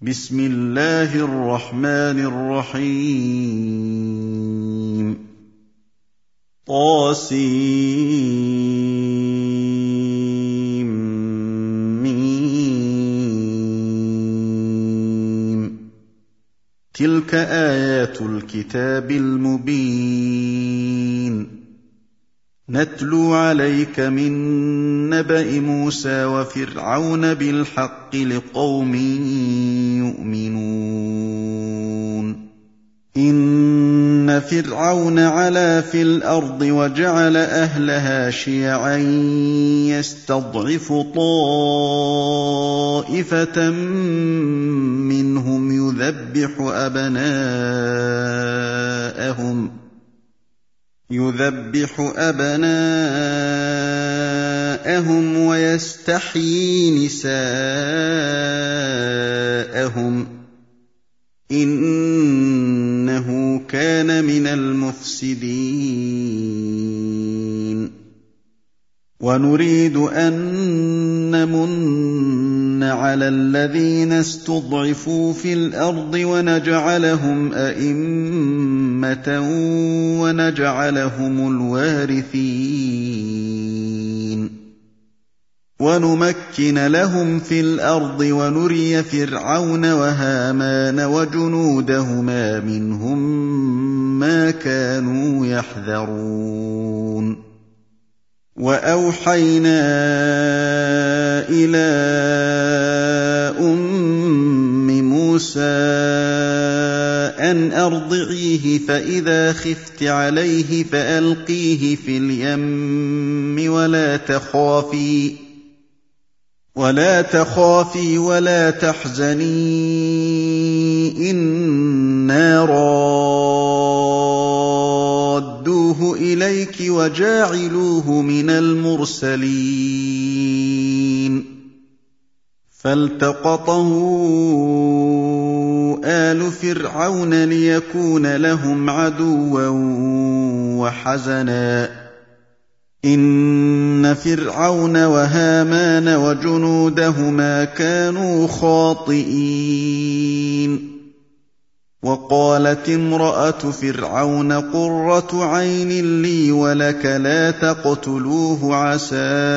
بسم الله الرحمن الرحيم طاسيم تلك آيات الكتاب المبين نتلو عليك من نبأ موسى وفرعون بالحق لقوم يؤمنون إن فرعون علا في الأرض وجعل أهلها شيعا يستضعف طائفة منهم يذبح أبناءهم ويستحيي نساءهم إنه كان من المفسدين ونريد أن نمن على الذين استضعفوا في الأرض ونجعلهم أئمة ونجعلهم الوارثين ونمكن لهم في الأرض ونري فرعون وهامان وجنودهما منهم ما كانوا يحذرون وأوحينا إلى موسى أن أرضعيه فإذا خفت عليه فألقيه في اليم ولا تخافي ولا تحزني إنا رادوه إليك وجاعلوه من المرسلين فالتقطه آل فرعون ليكون لهم عدوا وحزنا إن فرعون وهامان وجنودهما كانوا خاطئين وقالت امرأة فرعون قرة عين لي ولك لا تقتلوه عسى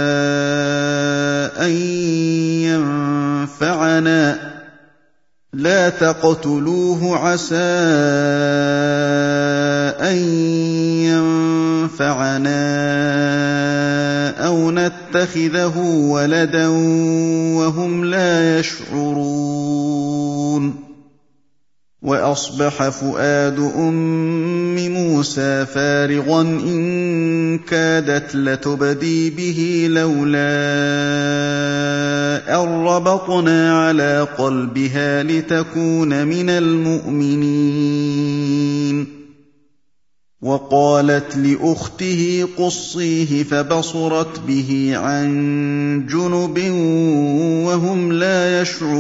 أن ينفعنا أو نتخذه ولدا وهم لا يشعرون وأصبح فؤاد موسى فارغا إن كادت لتبدي به لولا أن ربطنا على قلبها لتكون من المؤمنين وقالت لأخته قصيه فبصرت به عن جنب وهم لا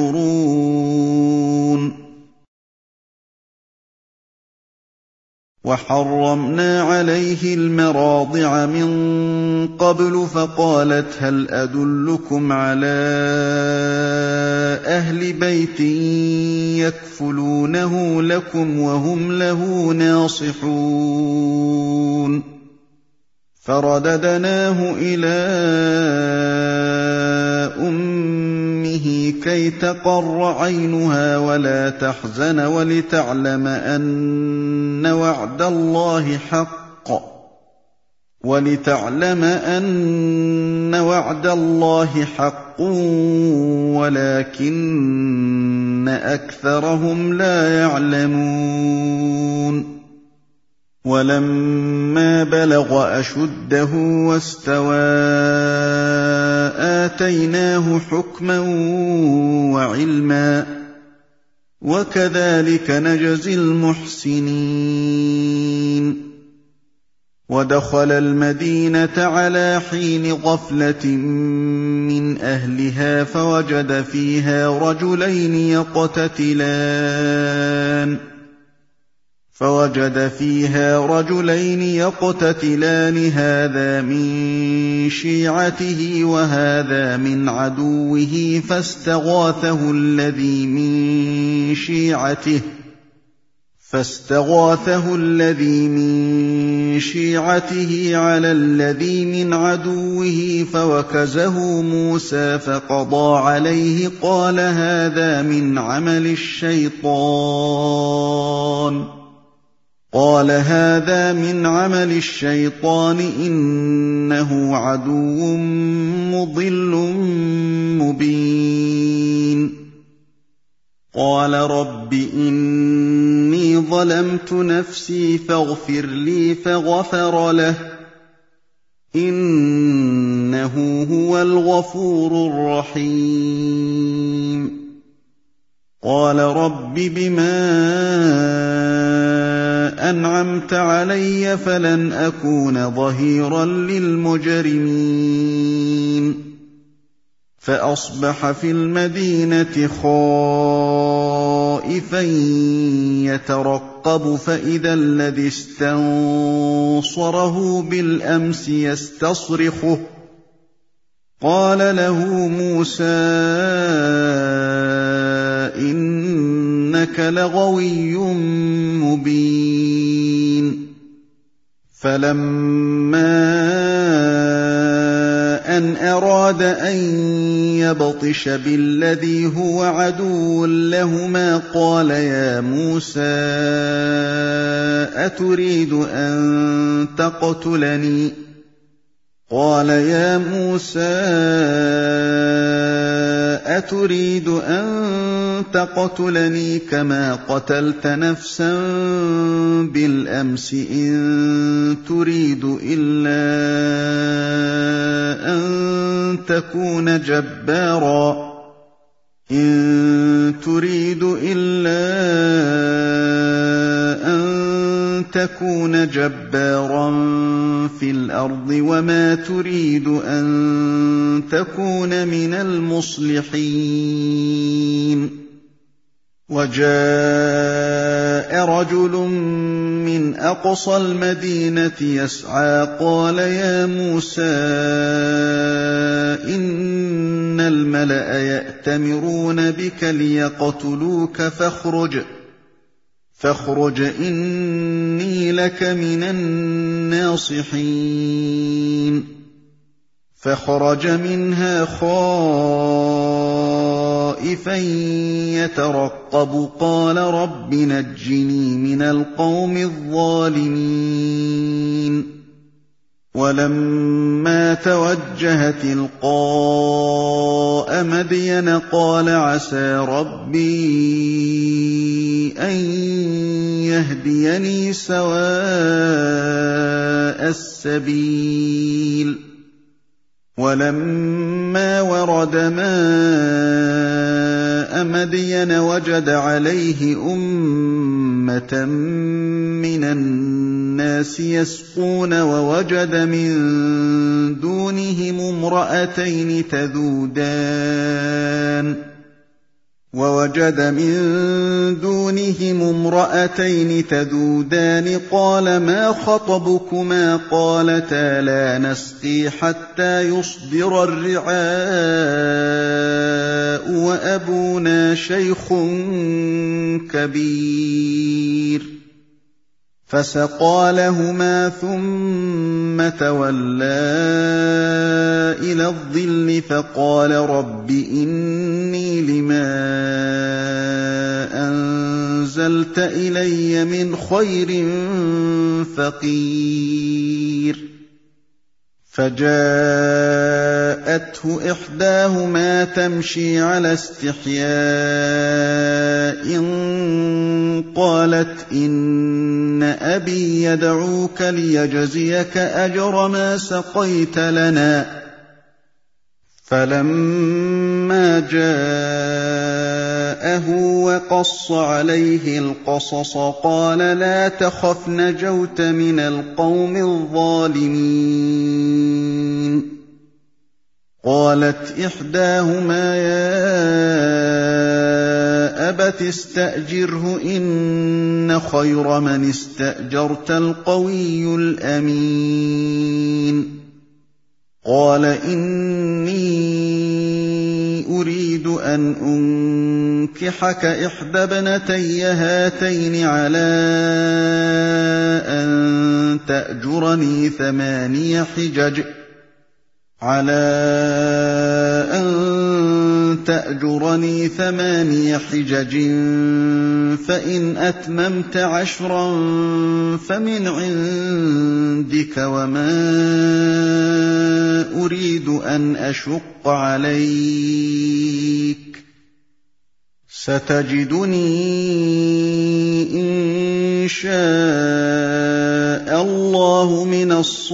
يشعرون وحرمنا عليه المراضع من قبل فقالت هل أدلكم على أهل بيت يكفلونه لكم وهم له ناصحون فرددناه إلى أمه كي تقر عينها ولا تحزن ولتعلم أن وعد الله حق ولكن أكثرهم لا يعلمون ولما بلغ أشده واستوى آتيناه حكما وعلما وكذلك نجزي المحسنين ودخل المدينة على حين غفلة من أهلها فوجد فيها رجلين يقتتلان فوجد فيها رجلين يقتتلان هذا من شيعته وهذا من عدوه فاستغاثه الذي من شيعته على الذي من عدوه فوكزه موسى فقضى عليه قال هذا من عمل الشيطان إنه عدو مضل مبين قال رب إني ظلمت نفسي فاغفر لي فغفر له إنه هو الغفور الرحيم قال رب بما أنعمت علي فلن أكون ظهيرا للمجرمين فأصبح في المدينة خائفا يترقب فإذا الذي استنصره بالأمس يستصرخه قال له موسى إنك لغوي مبين فلما أن أراد أن يبطش بالذي هو عدو لهما قال يا موسى أتريد أن تقتلني كما قتلت نفسا بالأمس إن تريد إلا أن تكون جبارا في الأرض وما تريد أن تكون من المصلحين وجاء رجل من أقصى المدينة يسعى قال يا موسى إن الملأ يأتمرون بك ليقتلوك فاخرج إني لك من الناصحين فخرج منها خائفا يترقب قال رب نجني من القوم الظالمين ولما توجه تلقاء مدين قال عسى ربي أن يهديني سواء السبيل ولما ورد ماء مدين وجد عليه أمة من الناس يسقون ووجد من دونهم امرأتين تذودان قال ما خطبكما قالتا لا نسقي حتى يصدر الرعاء وأبونا شيخ كبير فسقى لهما ثم تولى إلى الظل فقال رب إني لما أنزلت إلي من خير فقير فجاءته إحداهما تمشي على استحياء قالت إن أبي يدعوك ليجزيك أجر ما سقيت لنا فلما جاءه وقص عليه القصص قال لا تخف نجوت من القوم الظالمين قالت إحداهما يا أبت استأجره إن خير من استأجرت القوي الأمين قال إني أريد أن أنكحك إحدى ابنتي هاتين على أن تأجرني 8 حجج فإن أتممت 10 فمن عندك وما أريد أن أشق عليك ستجدني إن شاء الله من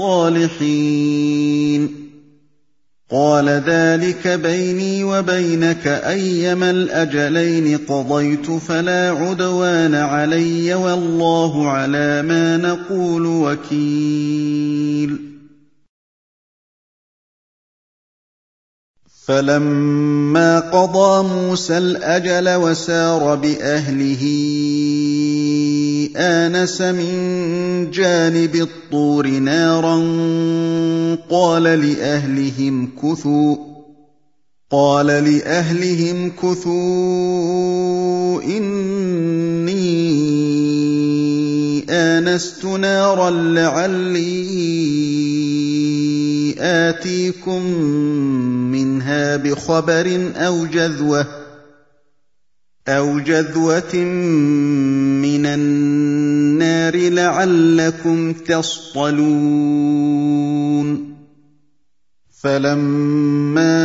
الصالحين قال ذلك بيني وبينك أيما الأجلين قضيت فلا عدوان علي والله على ما نقول وكيل فلما قضى موسى الأجل وسار بأهله آنس من جانب الطور نارا قال لأهلهم كثوا إني آنست نارا لعلي آتيكم منها بخبر أو جذوة من النار لعلكم تصطلون فلما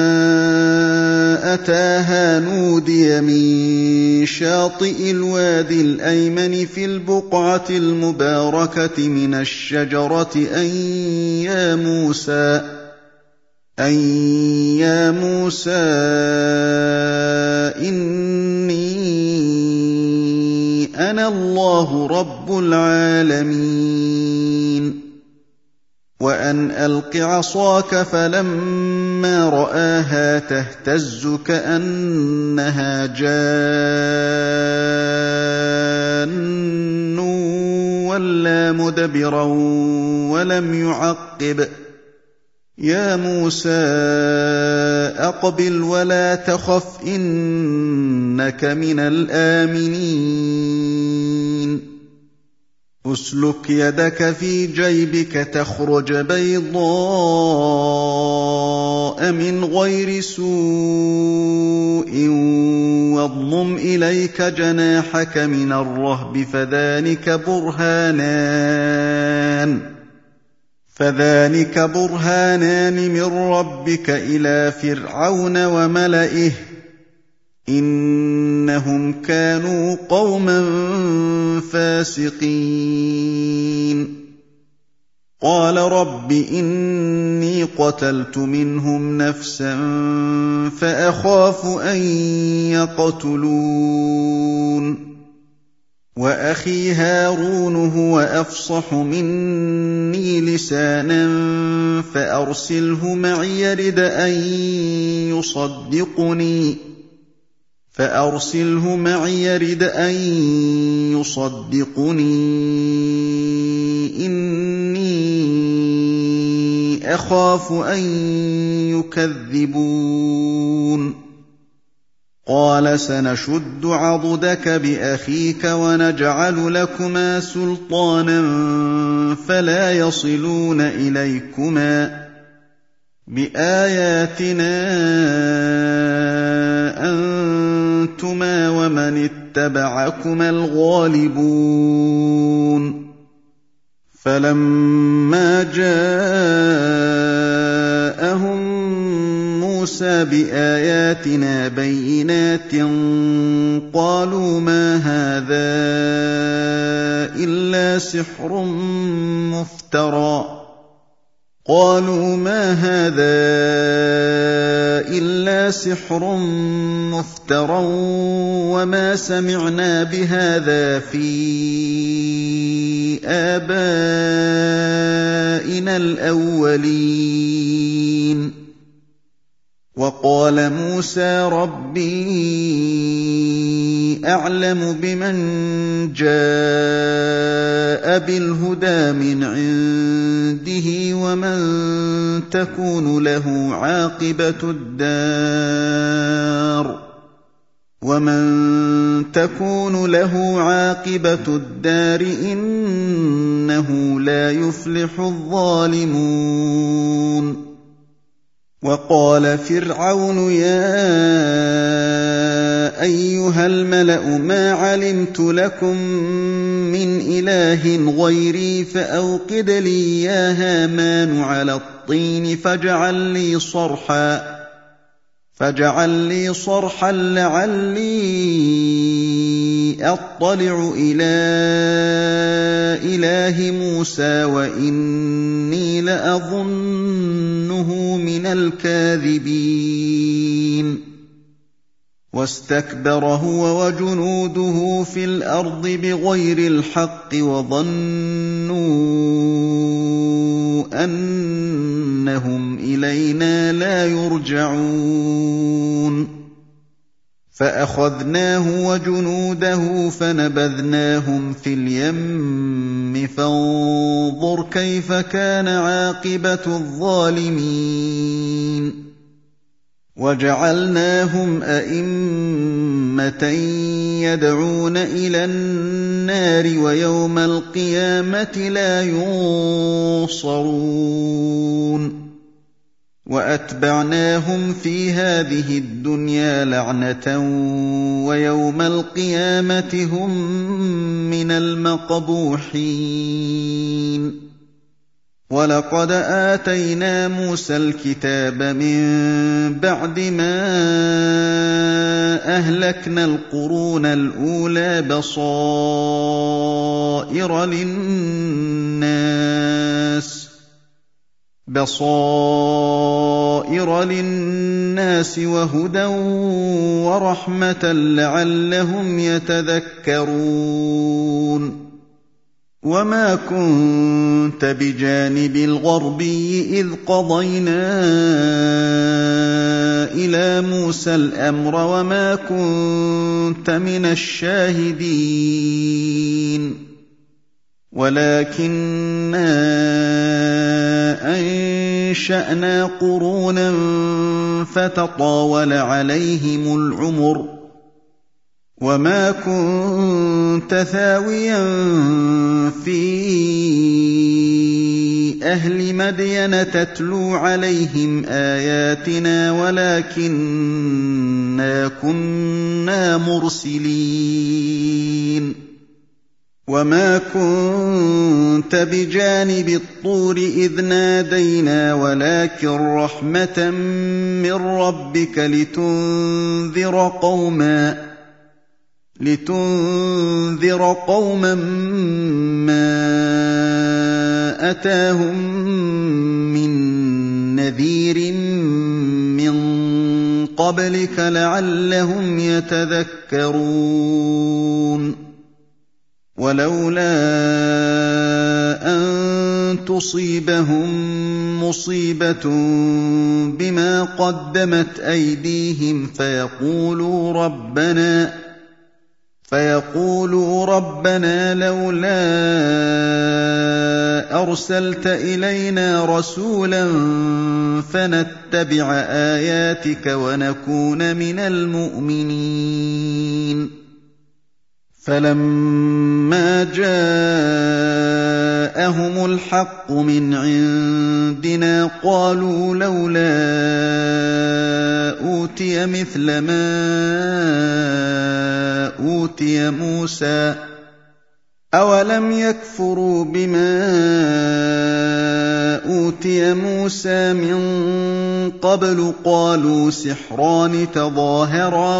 أتاها نودي من شاطئ الوادي الأيمن في البقعة المباركة من الشجرة أن يا موسى إني أنا الله رب العالمين وأن ألق عصاك فلما رآها تهتز كأنها جان ولا مدبرا ولم يعقب يا موسى أقبل ولا تخف إنك من الآمنين أسلك يدك في جيبك تخرج بيضاء من غير سوء واضمم إليك جناحك من الرهب فذلك برهانان من ربك إلى فرعون وملئه إنهم كانوا قوما فاسقين قال رب إني قتلت منهم نفسا فأخاف أن يقتلون وأخي هارون هو أفصح مني لسانا فأرسله معي يرد أن يصدقني إني أخاف أن يكذبون قال سنشد عضدك بأخيك ونجعل لكما سلطانا فلا يصلون إليكما بآياتنا أنتما ومن اتبعكما الغالبون فلما جاءهم موسى بآياتنا بينات قالوا ما هذا إلا سحر مفترى وما سمعنا بهذا في آبائنا الأولين وقال موسى ربي أعلم بمن جاء بالهدى من عنده ومن تكون له عاقبة الدار إنه لا يفلح الظالمون وقال فرعون يا أيها الملأ ما علمت لكم من إله غيري فأوقد لي يا هامان على الطين فاجعل لي صرحا لعلي أطلع إلى إله موسى وإني لأظنه من الكاذبين واستكبر هو وجنوده في الأرض بغير الحق وظنوا أنهم إلينا لا يرجعون فأخذناه وجنوده فنبذناهم في اليم فانظر كيف كان عاقبة الظالمين وجعلناهم أئمة يدعون إلى النار ويوم القيامة لا ينصرون وأتبعناهم في هذه الدنيا لعنة ويوم القيامة هم من المقبوحين ولقد آتينا موسى الكتاب من بعد ما أهلكنا القرون الأولى بصائر للناس وهدى ورحمة لعلهم يتذكرون وما كنت بجانب الغربي إذ قضينا إلى موسى الأمر وما كنت من الشاهدين ولكننا أنشأنا قرونا فتطاول عليهم العمر وما كنت ثاويا في أهل مدين تتلو عليهم آياتنا ولكننا كنا مرسلين وما كنت بجانب الطور إذ نادينا ولكن رحمة من ربك لتنذر قوما ما أتاهم من نذير من قبلك لعلهم يتذكرون ولولا أن تصيبهم مصيبة بما قدمت أيديهم فيقولوا ربنا لولا أرسلت إلينا رسولا فنتبع آياتك ونكون من المؤمنين فلما جاءهم الحق من عندنا قالوا لولا أوتي مثل ما أوتي موسى أولم يكفروا بما أوتي موسى من قبل قالوا سحران تظاهرا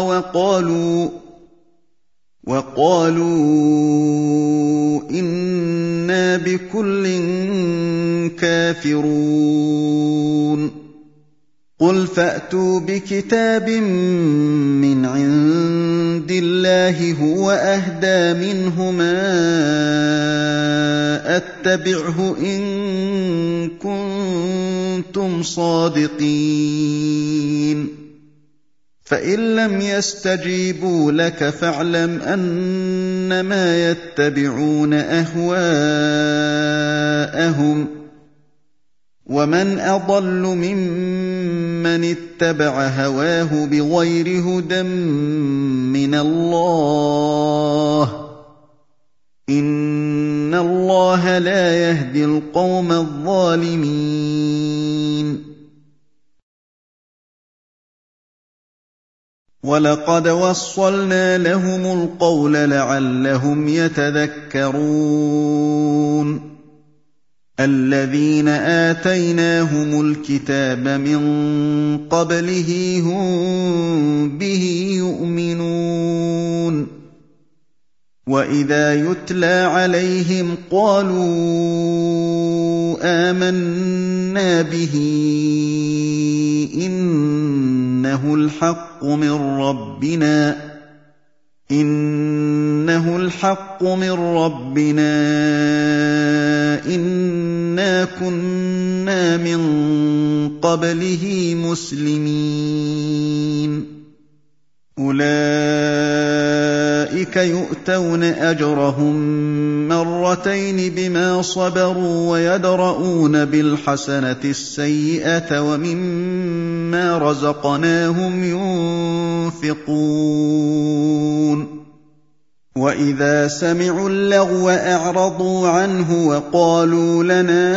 وقالوا إنا بكل كافرون قُلْ فَأْتُوا بِكِتَابٍ مِّنْ عِندِ اللَّهِ هُوَ أَهْدَىٰ مِنْهُمَا أَتَّبِعْهُ إِن كُنتُمْ صَادِقِينَ فَإِن لَّمْ يَسْتَجِيبُوا لَكَ فَاعْلَمْ أَنَّمَا يَتَّبِعُونَ أَهْوَاءَهُمْ ۚ وَمَنْ أَضَلُّ مِمَّنِ اتَّبَعَ هَوَاهُ بِغَيْرِ هُدًى مِّنَ اللَّهِ ۚ إِنَّ اللَّهَ لَا يَهْدِي الْقَوْمَ الظَّالِمِينَ وَلَقَدْ وَصَّلْنَا لَهُمُ الْقَوْلَ لَعَلَّهُمْ يَتَذَكَّرُونَ الَّذِينَ آتَيْنَاهُمُ الْكِتَابَ مِن قَبْلِهِ هُم بِهِ يُؤْمِنُونَ وَإِذَا يُتْلَىٰ عَلَيْهِمْ قَالُوا آمَنَّا بِهِ إِنَّهُ الْحَقُّ مِن رَّبِّنَا إِنَّا كُنَّا مِن قَبْلِهِ مُسْلِمِينَ أُولَٰئِكَ يُؤْتَوْنَ أَجْرَهُم مَّرَّتَيْنِ بِمَا صَبَرُوا وَيَدْرَءُونَ بِالْحَسَنَةِ السَّيِّئَةَ وَمِمَّا رَزَقْنَاهُمْ يُنفِقُونَ وَإِذَا سَمِعُوا اللَّغْوَ أَعْرَضُوا عَنْهُ وَقَالُوا لَنَا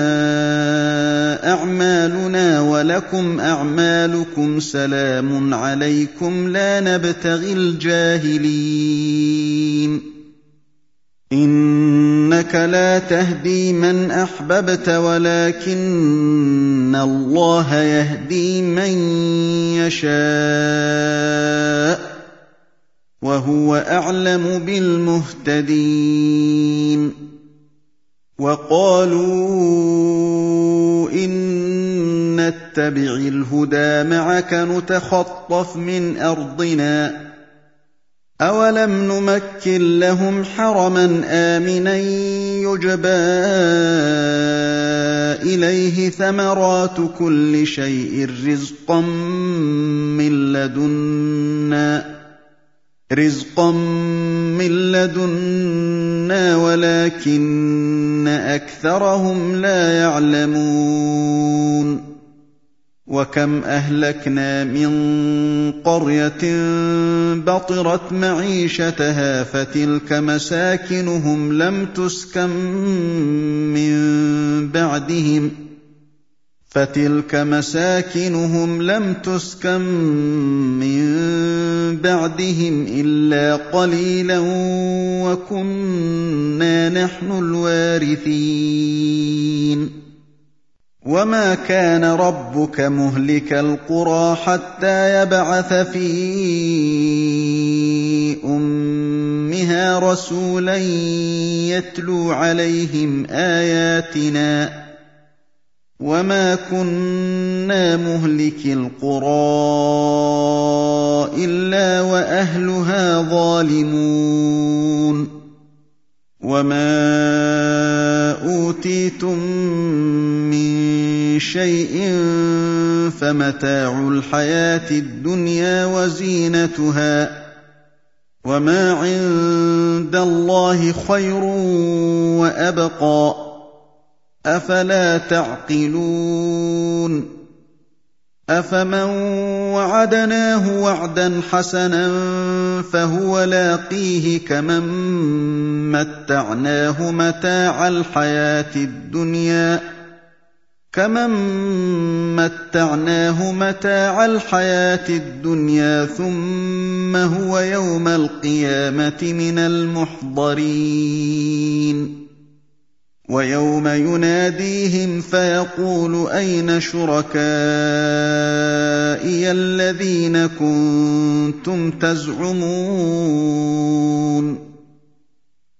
أَعْمَالُنَا وَلَكُمْ أَعْمَالُكُمْ سَلَامٌ عَلَيْكُمْ لَا نَبْتَغِي الْجَاهِلِينَ إِنَّكَ لَا تَهْدِي مَنْ أَحْبَبْتَ وَلَٰكِنَّ اللَّهَ يَهْدِي مَن يَشَاءُ ۚ وَهُوَ أَعْلَمُ بِالْمُهْتَدِينَ وَقَالُوا إِن نَّتَّبِعِ الْهُدَىٰ مَعَكَ نُتَخَطَّفْ مِنْ أَرْضِنَا ۚ أَوَلَمْ نُمَكِّن لَّهُمْ حَرَمًا آمِنًا يُجْبَىٰ إِلَيْهِ ثَمَرَاتُ كُلِّ شَيْءٍ رِّزْقًا مِّن لَّدُنَّا وَلَٰكِنَّ أَكْثَرَهُمْ لَا يَعْلَمُونَ وَكَمْ أَهْلَكْنَا مِن قَرْيَةٍ بَطِرَتْ مَعِيشَتَهَا فَتِلْكَ مَسَاكِنُهُمْ لَمْ تُسْكَن مِّن بَعْدِهِمْ إِلَّا قَلِيلًا وَكُنَّا نَحْنُ الْوَارِثِينَ وَمَا كَانَ رَبُّكَ مُهْلِكَ الْقُرَىٰ حَتَّىٰ يَبْعَثَ فِي أُمِّهَا رَسُولًا يَتْلُو عَلَيْهِمْ آيَاتِنَا ۚ وَمَا كُنَّا مُهْلِكِي الْقُرَىٰ إِلَّا وَأَهْلُهَا ظَالِمُونَ وَمَا أُوتِيتُم مِّن شَيْءٍ فَمَتَاعُ الْحَيَاةِ الدُّنْيَا وَزِينَتُهَا ۚ وَمَا عِندَ اللَّهِ خَيْرٌ وَأَبْقَىٰ ۚ أَفَلَا تَعْقِلُونَ أَفَمَن وَعَدْنَاهُ وَعْدًا حَسَنًا فَهُوَ لَاقِيهِ كَمَن مَّتَّعْنَاهُ مَتَاعَ الْحَيَاةِ الدُّنْيَا ثُمَّ هُوَ يَوْمَ الْقِيَامَةِ مِنَ الْمُحْضَرِينَ وَيَوْمَ يُنَادِيهِمْ فَيَقُولُ أَيْنَ شُرَكَائِيَ الَّذِينَ كُنتُمْ تَزْعُمُونَ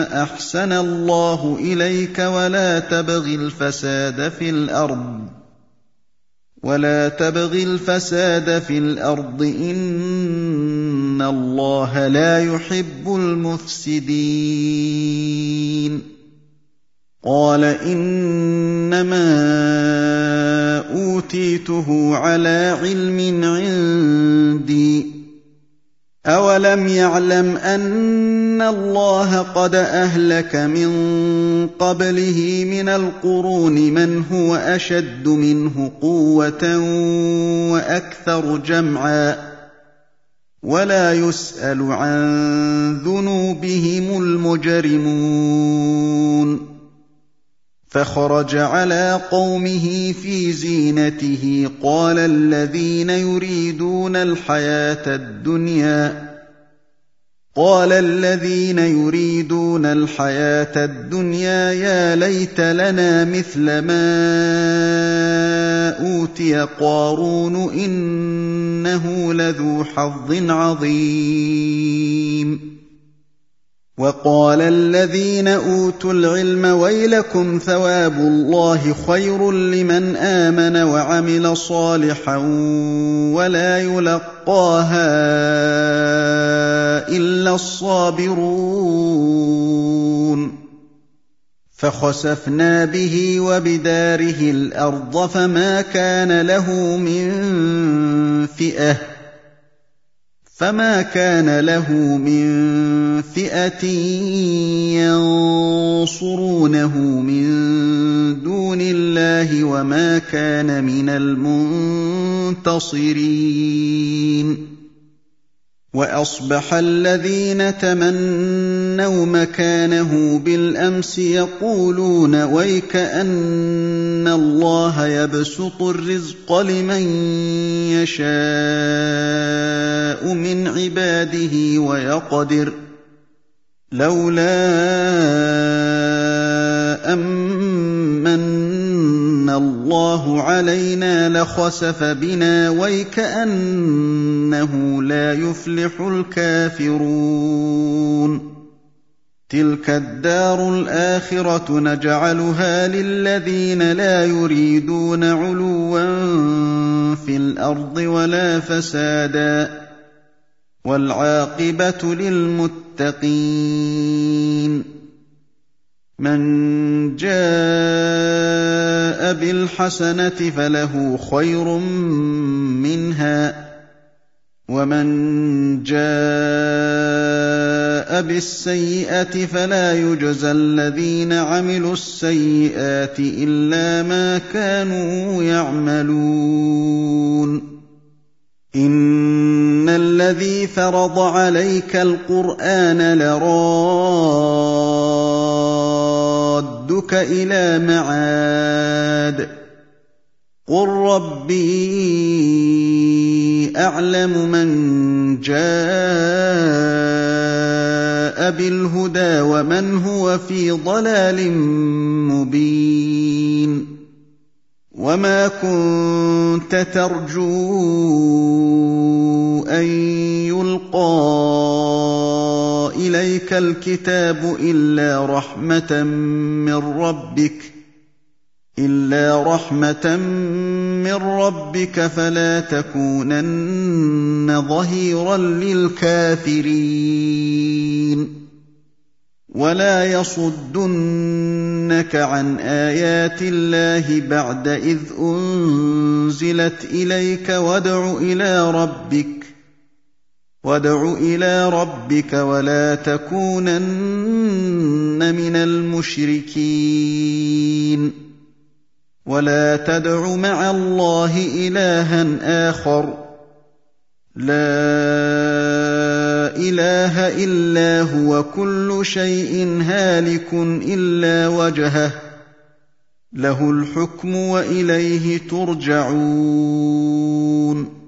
أحسن الله إليك ولا تبغ الفساد في الأرض إن الله لا يحب المفسدين قال إنما أوتيته على علم عندي أولم يعلم أن الله قد أهلك من قبله من القرون من هو أشد منه قوة وأكثر جمعا ولا يسأل عن ذنوبهم المجرمون فخرج على قومه في زينته قال الذين يريدون الحياة الدنيا يا ليت لنا مثل ما أوتي قارون إنه لذو حظ عظيم وقال الذين أوتوا العلم ويلكم ثواب الله خير لمن آمن وعمل صالحا ولا يلقاها إلا الصابرون فخسفنا به وبداره الأرض فما كان له من فئة ينصرونه من دون الله وما كان من المنتصرين وأصبح الذين تمنوا مكانه بالأمس يقولون ويك أن الله يبسط الرزق لمن يشاء من عباده ويقدر لولا أمن الله علينا لخسف بنا ويكأنه لا يفلح الكافرون تلك الدار الآخرة نجعلها للذين لا يريدون علوا في الأرض ولا فسادا والعاقبة للمتقين من جاء بالحسنة فله خير منها ومن جاء بالسيئة فلا يجزى الذين عملوا السيئات إلا ما كانوا يعملون إن الذي فرض عليك القرآن لرادك إلى معاد قل ربي أعلم من جاء بالهدى ومن هو في ضلال مبين وما كنت ترجو أن يلقى إليك الكتاب إلا رحمة من ربك فلا تكونن ظهيرا للكافرين ولا يصدنك عن آيات الله بعد إذ أنزلت إليك وادع إلى ربك ولا تكونن من المشركين ولا تدع مع الله إلها آخر لا إله إلا هو كل شيء هالك إلا وجهه له الحكم وإليه ترجعون